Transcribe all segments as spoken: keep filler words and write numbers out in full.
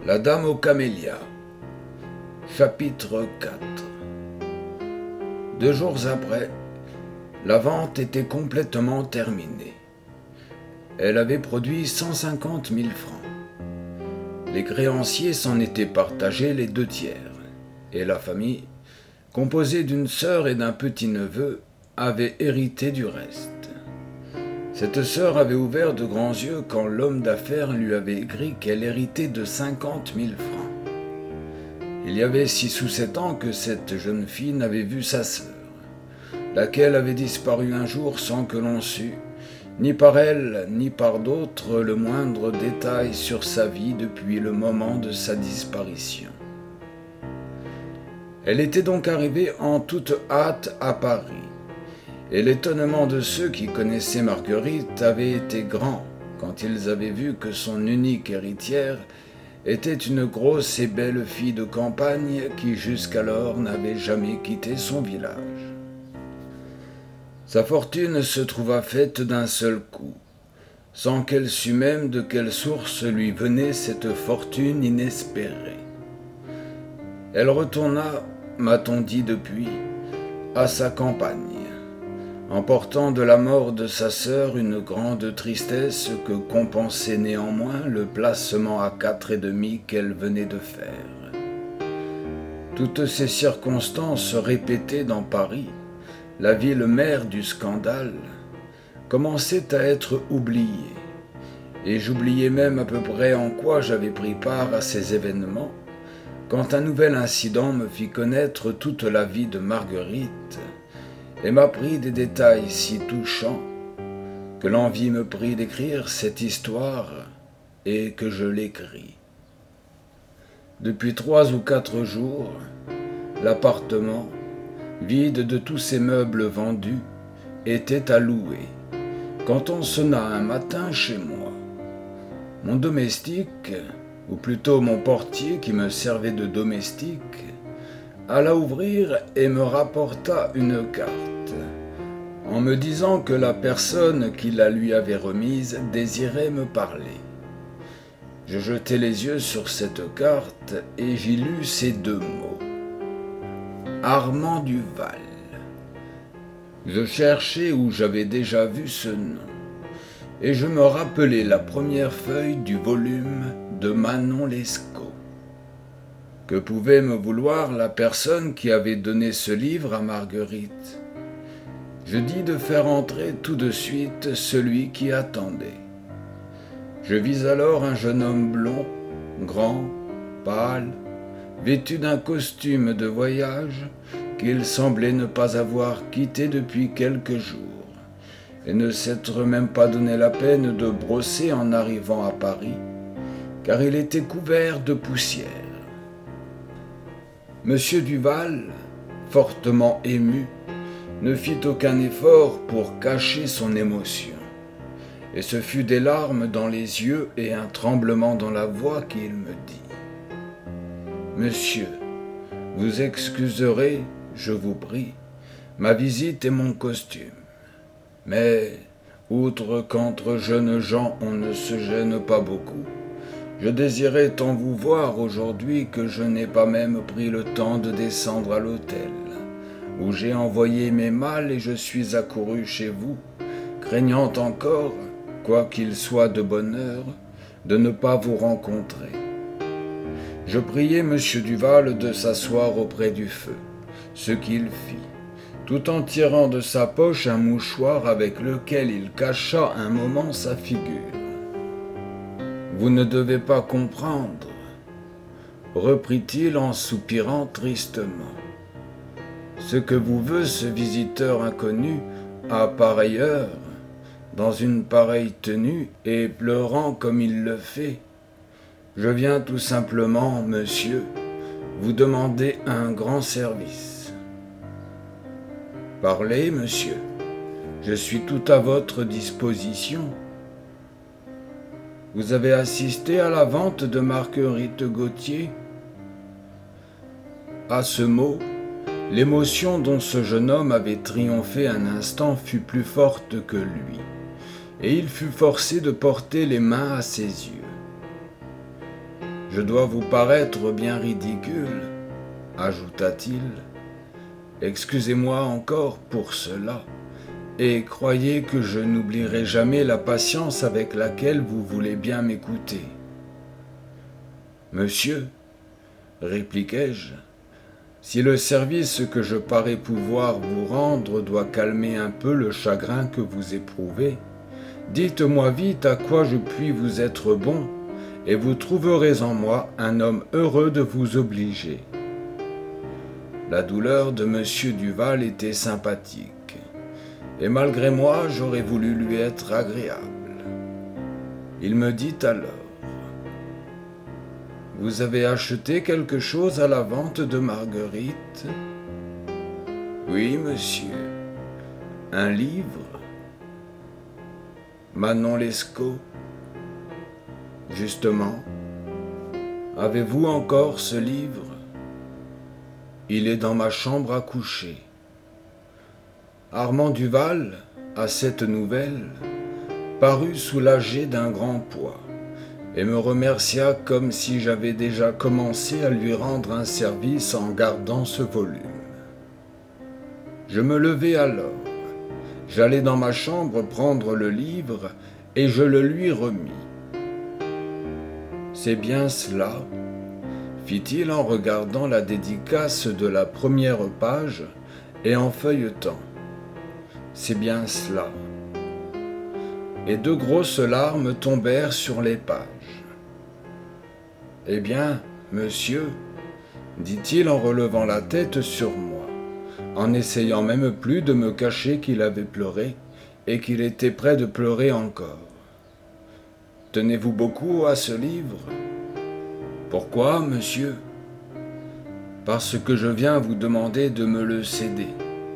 La Dame aux Camélias. Chapitre quatre. Deux jours après, la vente était complètement terminée. Elle avait produit cent cinquante mille francs. Les créanciers s'en étaient partagés les deux tiers, et la famille, composée d'une sœur et d'un petit-neveu, avait hérité du reste. Cette sœur avait ouvert de grands yeux quand l'homme d'affaires lui avait écrit qu'elle héritait de cinquante mille francs. Il y avait six ou sept ans que cette jeune fille n'avait vu sa sœur, laquelle avait disparu un jour sans que l'on sût, ni par elle, ni par d'autres, le moindre détail sur sa vie depuis le moment de sa disparition. Elle était donc arrivée en toute hâte à Paris, et l'étonnement de ceux qui connaissaient Marguerite avait été grand quand ils avaient vu que son unique héritière était une grosse et belle fille de campagne qui jusqu'alors n'avait jamais quitté son village. Sa fortune se trouva faite d'un seul coup, sans qu'elle sût même de quelle source lui venait cette fortune inespérée. Elle retourna, m'a-t-on dit depuis, à sa campagne, emportant de la mort de sa sœur une grande tristesse que compensait néanmoins le placement à quatre et demi qu'elle venait de faire. Toutes ces circonstances répétées dans Paris, la ville mère du scandale, commençaient à être oubliées, et j'oubliais même à peu près en quoi j'avais pris part à ces événements, quand un nouvel incident me fit connaître toute la vie de Marguerite, et m'apprit des détails si touchants que l'envie me prit d'écrire cette histoire et que je l'écris. Depuis trois ou quatre jours, l'appartement, vide de tous ses meubles vendus, était à louer, quand on sonna un matin chez moi. Mon domestique, ou plutôt mon portier qui me servait de domestique, alla ouvrir et me rapporta une carte, en me disant que la personne qui la lui avait remise désirait me parler. Je jetai les yeux sur cette carte et j'y lus ces deux mots: Armand Duval. Je cherchais où j'avais déjà vu ce nom, et je me rappelai la première feuille du volume de Manon Lescaut. Que pouvait me vouloir la personne qui avait donné ce livre à Marguerite? Je dis de faire entrer tout de suite celui qui attendait. Je vis alors un jeune homme blond, grand, pâle, vêtu d'un costume de voyage qu'il semblait ne pas avoir quitté depuis quelques jours, et ne s'être même pas donné la peine de brosser en arrivant à Paris, car il était couvert de poussière. Monsieur Duval, fortement ému, ne fit aucun effort pour cacher son émotion, et ce fut des larmes dans les yeux et un tremblement dans la voix qu'il me dit: « Monsieur, vous excuserez, je vous prie, ma visite et mon costume, mais, outre qu'entre jeunes gens on ne se gêne pas beaucoup, je désirais tant vous voir aujourd'hui que je n'ai pas même pris le temps de descendre à l'hôtel, où j'ai envoyé mes malles et je suis accouru chez vous, craignant encore, quoiqu'il soit de bonne heure, de ne pas vous rencontrer. Je priai monsieur Duval de s'asseoir auprès du feu, ce qu'il fit, tout en tirant de sa poche un mouchoir avec lequel il cacha un moment sa figure. Vous ne devez pas comprendre, reprit-il en soupirant tristement. Ce que vous veut ce visiteur inconnu à pareille heure, dans une pareille tenue et pleurant comme il le fait. Je viens tout simplement, monsieur, vous demander un grand service. Parlez, monsieur, je suis tout à votre disposition. Vous avez assisté à la vente de Marguerite Gauthier? À ce mot, l'émotion dont ce jeune homme avait triomphé un instant fut plus forte que lui, et il fut forcé de porter les mains à ses yeux. Je dois vous paraître bien ridicule, ajouta-t-il. Excusez-moi encore pour cela, et croyez que je n'oublierai jamais la patience avec laquelle vous voulez bien m'écouter. Monsieur, répliquai-je, si le service que je parais pouvoir vous rendre doit calmer un peu le chagrin que vous éprouvez, dites-moi vite à quoi je puis vous être bon, et vous trouverez en moi un homme heureux de vous obliger. La douleur de Monsieur Duval était sympathique, et malgré moi, j'aurais voulu lui être agréable. Il me dit alors: « Vous avez acheté quelque chose à la vente de Marguerite ?»« Oui, monsieur. Un livre. Manon Lescaut. Justement. Avez-vous encore ce livre ? Il est dans ma chambre à coucher. » Armand Duval, à cette nouvelle, parut soulagé d'un grand poids et me remercia comme si j'avais déjà commencé à lui rendre un service en gardant ce volume. Je me levai alors. J'allai dans ma chambre prendre le livre et je le lui remis. « C'est bien cela » fit-il en regardant la dédicace de la première page et en feuilletant. « C'est bien cela. » Et de grosses larmes tombèrent sur les pages. « Eh bien, monsieur, dit-il en relevant la tête sur moi, en essayant même plus de me cacher qu'il avait pleuré et qu'il était près de pleurer encore. Tenez-vous beaucoup à ce livre ? Pourquoi, monsieur ? Parce que je viens vous demander de me le céder.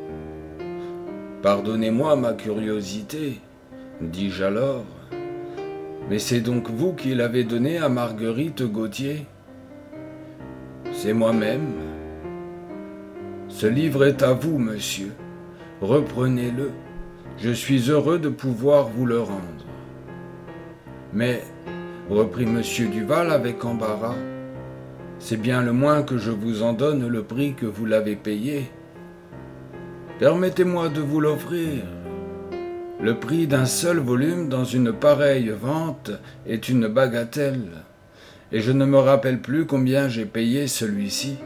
Pardonnez-moi ma curiosité, dis-je alors, mais c'est donc vous qui l'avez donné à Marguerite Gautier ? C'est moi-même. Ce livre est à vous, monsieur. Reprenez-le. Je suis heureux de pouvoir vous le rendre. Mais, reprit monsieur Duval avec embarras, c'est bien le moins que je vous en donne le prix que vous l'avez payé. Permettez-moi de vous l'offrir. Le prix d'un seul volume dans une pareille vente est une bagatelle, et je ne me rappelle plus combien j'ai payé celui-ci.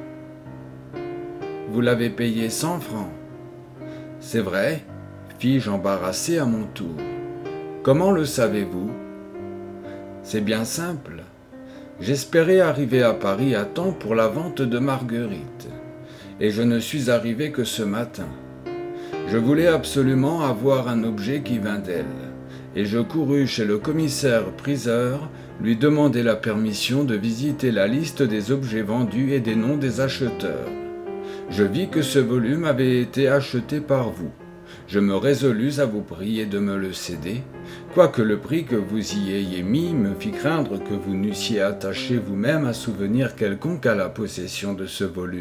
Vous l'avez payé cent francs. C'est vrai, fis-je embarrassé à mon tour. Comment le savez-vous ? C'est bien simple. J'espérais arriver à Paris à temps pour la vente de Marguerite, et je ne suis arrivé que ce matin. Je voulais absolument avoir un objet qui vint d'elle, et je courus chez le commissaire-priseur lui demander la permission de visiter la liste des objets vendus et des noms des acheteurs. Je vis que ce volume avait été acheté par vous. Je me résolus à vous prier de me le céder, quoique le prix que vous y ayez mis me fit craindre que vous n'eussiez attaché vous-même un souvenir quelconque à la possession de ce volume. »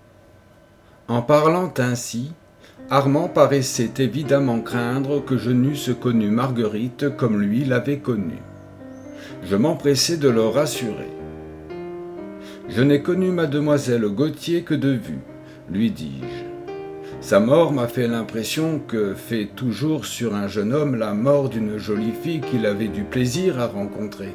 En parlant ainsi, Armand paraissait évidemment craindre que je n'eusse connu Marguerite comme lui l'avait connue. Je m'empressai de le rassurer. « Je n'ai connu mademoiselle Gautier que de vue, lui dis-je. Sa mort m'a fait l'impression que fait toujours sur un jeune homme la mort d'une jolie fille qu'il avait du plaisir à rencontrer.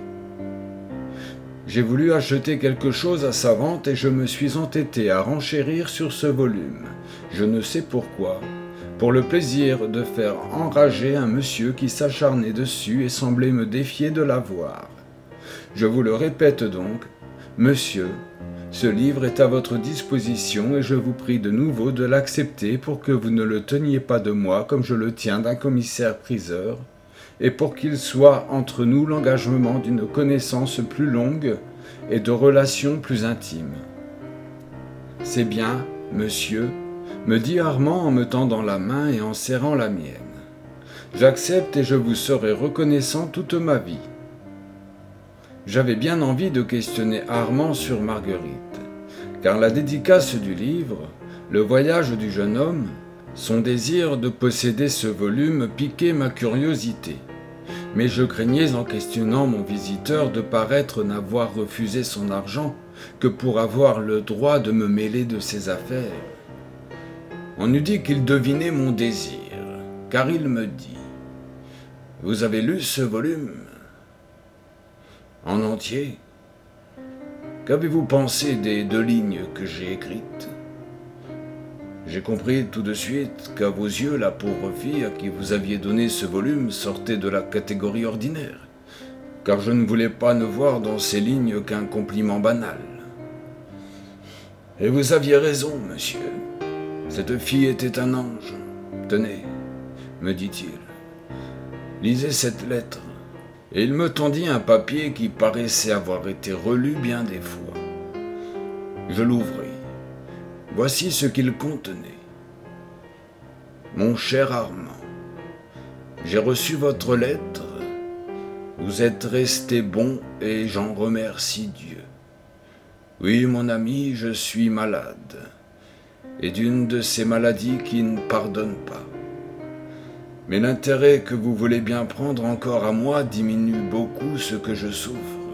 J'ai voulu acheter quelque chose à sa vente et je me suis entêté à renchérir sur ce volume. Je ne sais pourquoi, pour le plaisir de faire enrager un monsieur qui s'acharnait dessus et semblait me défier de l'avoir. Je vous le répète donc, monsieur, ce livre est à votre disposition et je vous prie de nouveau de l'accepter pour que vous ne le teniez pas de moi comme je le tiens d'un commissaire-priseur, et pour qu'il soit entre nous l'engagement d'une connaissance plus longue et de relations plus intimes. C'est bien, monsieur, me dit Armand en me tendant la main et en serrant la mienne. J'accepte et je vous serai reconnaissant toute ma vie. J'avais bien envie de questionner Armand sur Marguerite, car la dédicace du livre, le voyage du jeune homme, son désir de posséder ce volume piquait ma curiosité. mais je craignais en questionnant mon visiteur de paraître n'avoir refusé son argent que pour avoir le droit de me mêler de ses affaires. On eût dit qu'il devinait mon désir, car il me dit « Vous avez lu ce volume ? En entier ? Qu'avez-vous pensé des deux lignes que j'ai écrites ? J'ai compris tout de suite qu'à vos yeux, la pauvre fille à qui vous aviez donné ce volume sortait de la catégorie ordinaire, car je ne voulais pas ne voir dans ces lignes qu'un compliment banal. Et vous aviez raison, monsieur. Cette fille était un ange. Tenez, me dit-il, lisez cette lettre. Et il me tendit un papier qui paraissait avoir été relu bien des fois. Je l'ouvris. Voici ce qu'il contenait. Mon cher Armand, j'ai reçu votre lettre. Vous êtes resté bon et j'en remercie Dieu. Oui, mon ami, je suis malade, et d'une de ces maladies qui ne pardonnent pas. Mais l'intérêt que vous voulez bien prendre encore à moi diminue beaucoup ce que je souffre.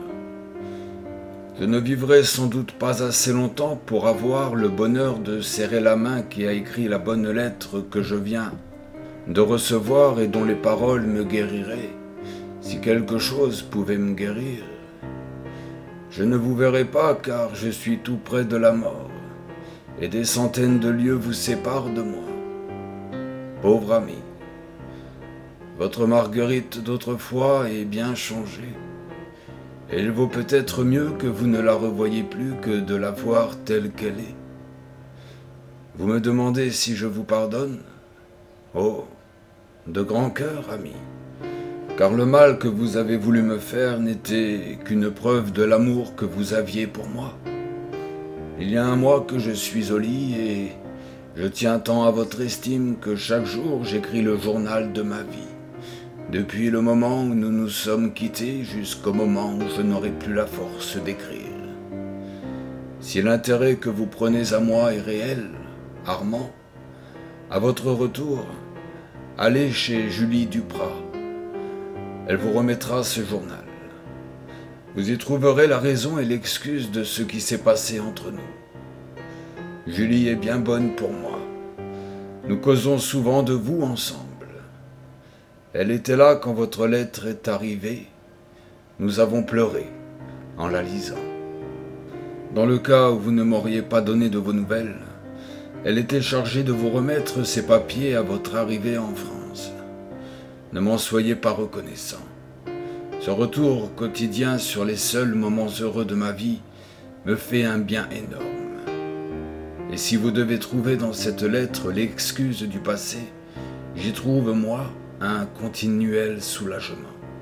Je ne vivrai sans doute pas assez longtemps pour avoir le bonheur de serrer la main qui a écrit la bonne lettre que je viens de recevoir et dont les paroles me guériraient, si quelque chose pouvait me guérir. Je ne vous verrai pas car je suis tout près de la mort, et des centaines de lieues vous séparent de moi. Pauvre ami, votre Marguerite d'autrefois est bien changée. Et il vaut peut-être mieux que vous ne la revoyiez plus que de la voir telle qu'elle est. Vous me demandez si je vous pardonne ? Oh, de grand cœur, ami, car le mal que vous avez voulu me faire n'était qu'une preuve de l'amour que vous aviez pour moi. Il y a un mois que je suis au lit et je tiens tant à votre estime que chaque jour j'écris le journal de ma vie. Depuis le moment où nous nous sommes quittés jusqu'au moment où je n'aurai plus la force d'écrire. Si l'intérêt que vous prenez à moi est réel, Armand, à votre retour, allez chez Julie Duprat. Elle vous remettra ce journal. Vous y trouverez la raison et l'excuse de ce qui s'est passé entre nous. Julie est bien bonne pour moi. Nous causons souvent de vous ensemble. Elle était là quand votre lettre est arrivée. Nous avons pleuré en la lisant. Dans le cas où vous ne m'auriez pas donné de vos nouvelles, elle était chargée de vous remettre ces papiers à votre arrivée en France. Ne m'en soyez pas reconnaissant. Ce retour quotidien sur les seuls moments heureux de ma vie me fait un bien énorme. Et si vous devez trouver dans cette lettre l'excuse du passé, j'y trouve, moi, un continuel soulagement.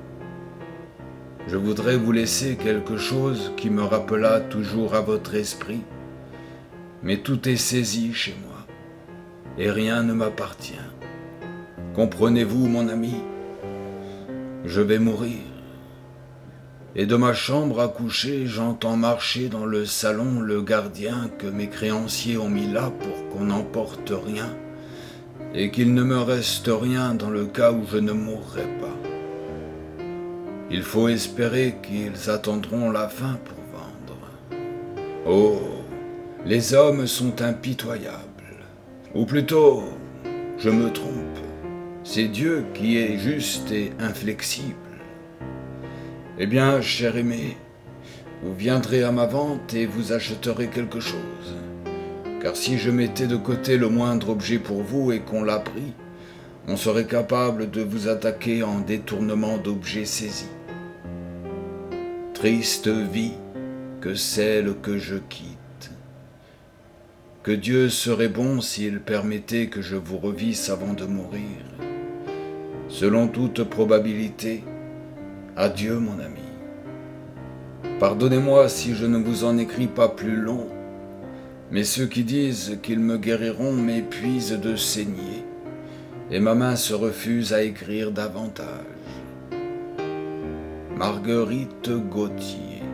Je voudrais vous laisser quelque chose qui me rappela toujours à votre esprit, mais tout est saisi chez moi, et rien ne m'appartient. Comprenez-vous, mon ami ? Je vais mourir, et de ma chambre à coucher, j'entends marcher dans le salon le gardien que mes créanciers ont mis là pour qu'on n'emporte rien, et qu'il ne me reste rien dans le cas où je ne mourrai pas. Il faut espérer qu'ils attendront la fin pour vendre. Oh, les hommes sont impitoyables. Ou plutôt, je me trompe. C'est Dieu qui est juste et inflexible. Eh bien, cher aimé, vous viendrez à ma vente et vous achèterez quelque chose. Car si je mettais de côté le moindre objet pour vous et qu'on l'a pris, on serait capable de vous attaquer en détournement d'objets saisis. Triste vie que celle que je quitte. Que Dieu serait bon s'il permettait que je vous revisse avant de mourir. Selon toute probabilité, adieu mon ami. Pardonnez-moi si je ne vous en écris pas plus long, mais ceux qui disent qu'ils me guériront m'épuisent de saigner, et ma main se refuse à écrire davantage. Marguerite Gauthier.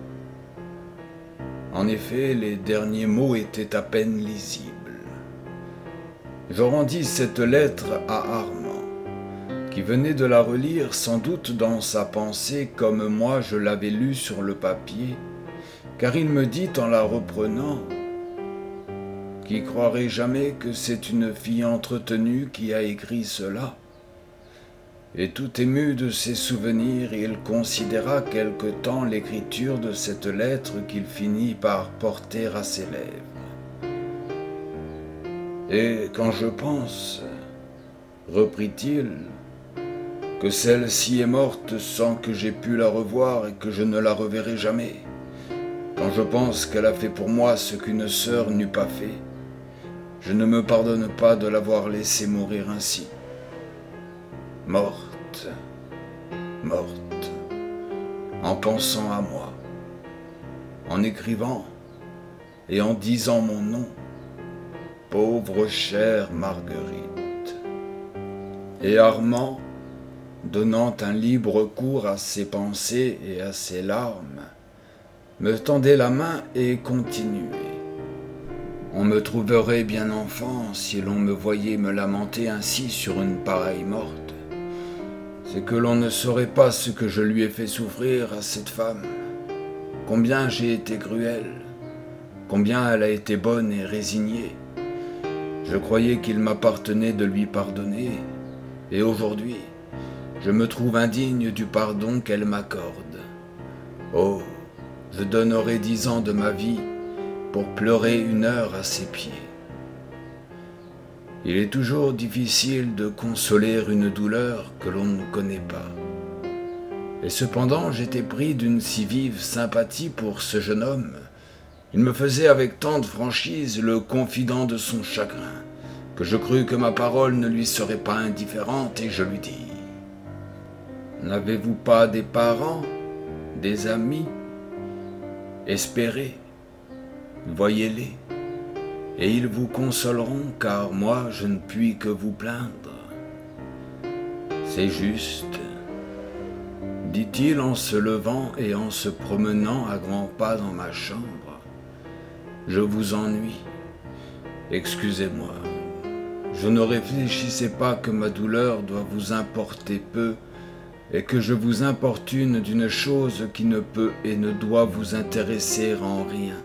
En effet, les derniers mots étaient à peine lisibles. Je rendis cette lettre à Armand, qui venait de la relire sans doute dans sa pensée comme moi je l'avais lue sur le papier, car il me dit en la reprenant « Qui croirait jamais que c'est une fille entretenue qui a écrit cela ?» Et tout ému de ses souvenirs, il considéra quelque temps l'écriture de cette lettre qu'il finit par porter à ses lèvres. « Et quand je pense, reprit-il, que celle-ci est morte sans que j'aie pu la revoir et que je ne la reverrai jamais, quand je pense qu'elle a fait pour moi ce qu'une sœur n'eût pas fait, je ne me pardonne pas de l'avoir laissée mourir ainsi. Morte, morte, en pensant à moi, en écrivant et en disant mon nom, pauvre chère Marguerite. » Et Armand, donnant un libre cours à ses pensées et à ses larmes, me tendait la main et continuait. On me trouverait bien enfant si l'on me voyait me lamenter ainsi sur une pareille morte. C'est que l'on ne saurait pas ce que je lui ai fait souffrir à cette femme, combien j'ai été cruel, combien elle a été bonne et résignée. Je croyais qu'il m'appartenait de lui pardonner, et aujourd'hui, je me trouve indigne du pardon qu'elle m'accorde. Oh, je donnerais dix ans de ma vie pour pleurer une heure à ses pieds. Il est toujours difficile de consoler une douleur que l'on ne connaît pas. Et cependant, j'étais pris d'une si vive sympathie pour ce jeune homme. Il me faisait avec tant de franchise le confident de son chagrin, que je crus que ma parole ne lui serait pas indifférente, et je lui dis « N'avez-vous pas des parents, des amis ? Espérez, voyez-les, et ils vous consoleront, car moi je ne puis que vous plaindre. C'est juste, dit-il en se levant et en se promenant à grands pas dans ma chambre. Je vous ennuie, excusez-moi. Je ne réfléchissais pas que ma douleur doit vous importer peu et que je vous importune d'une chose qui ne peut et ne doit vous intéresser en rien.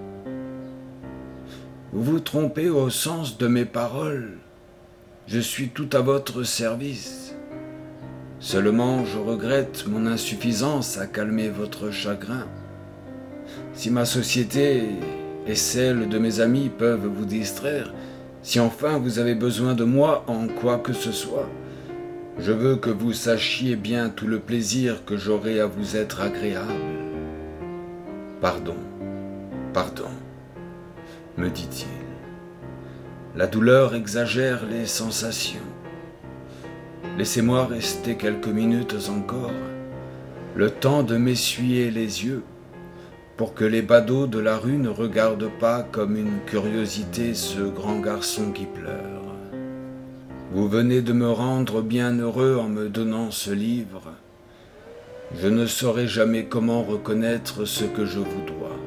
Vous vous trompez au sens de mes paroles. Je suis tout à votre service. Seulement, je regrette mon insuffisance à calmer votre chagrin. Si ma société et celle de mes amis peuvent vous distraire, si enfin vous avez besoin de moi en quoi que ce soit, je veux que vous sachiez bien tout le plaisir que j'aurai à vous être agréable. Pardon, pardon, me dit-il. La douleur exagère les sensations. Laissez-moi rester quelques minutes encore, le temps de m'essuyer les yeux, pour que les badauds de la rue ne regardent pas comme une curiosité ce grand garçon qui pleure. Vous venez de me rendre bien heureux en me donnant ce livre. Je ne saurai jamais comment reconnaître ce que je vous dois.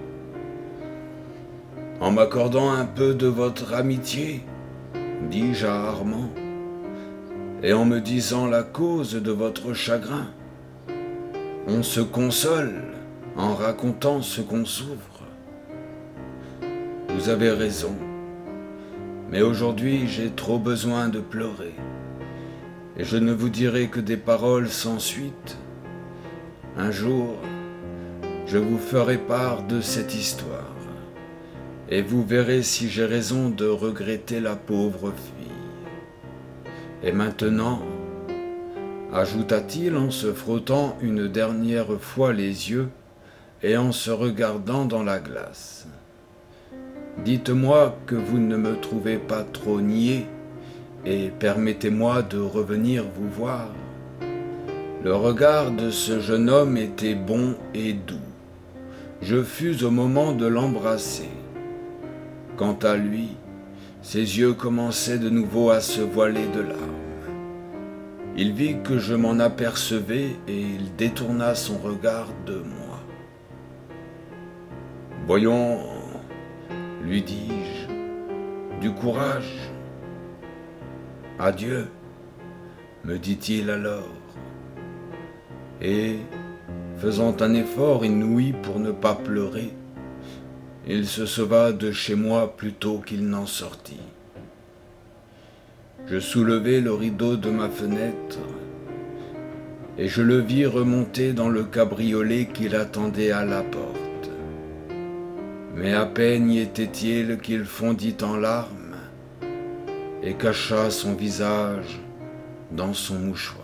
En m'accordant un peu de votre amitié, dis-je à Armand, et en me disant la cause de votre chagrin, on se console en racontant ce qu'on souffre. Vous avez raison, mais aujourd'hui j'ai trop besoin de pleurer, et je ne vous dirai que des paroles sans suite. Un jour, je vous ferai part de cette histoire, et vous verrez si j'ai raison de regretter la pauvre fille. Et maintenant, ajouta-t-il en se frottant une dernière fois les yeux et en se regardant dans la glace, dites-moi que vous ne me trouvez pas trop niais et permettez-moi de revenir vous voir. Le regard de ce jeune homme était bon et doux. Je fus au moment de l'embrasser. Quant à lui, ses yeux commençaient de nouveau à se voiler de larmes. Il vit que je m'en apercevais et il détourna son regard de moi. « Voyons, lui dis-je, du courage. Adieu, me dit-il alors. Et, faisant un effort inouï pour ne pas pleurer, il se sauva de chez moi plutôt qu'il n'en sortit. Je soulevai le rideau de ma fenêtre et je le vis remonter dans le cabriolet qui l'attendait à la porte. Mais à peine y était-il qu'il fondit en larmes et cacha son visage dans son mouchoir.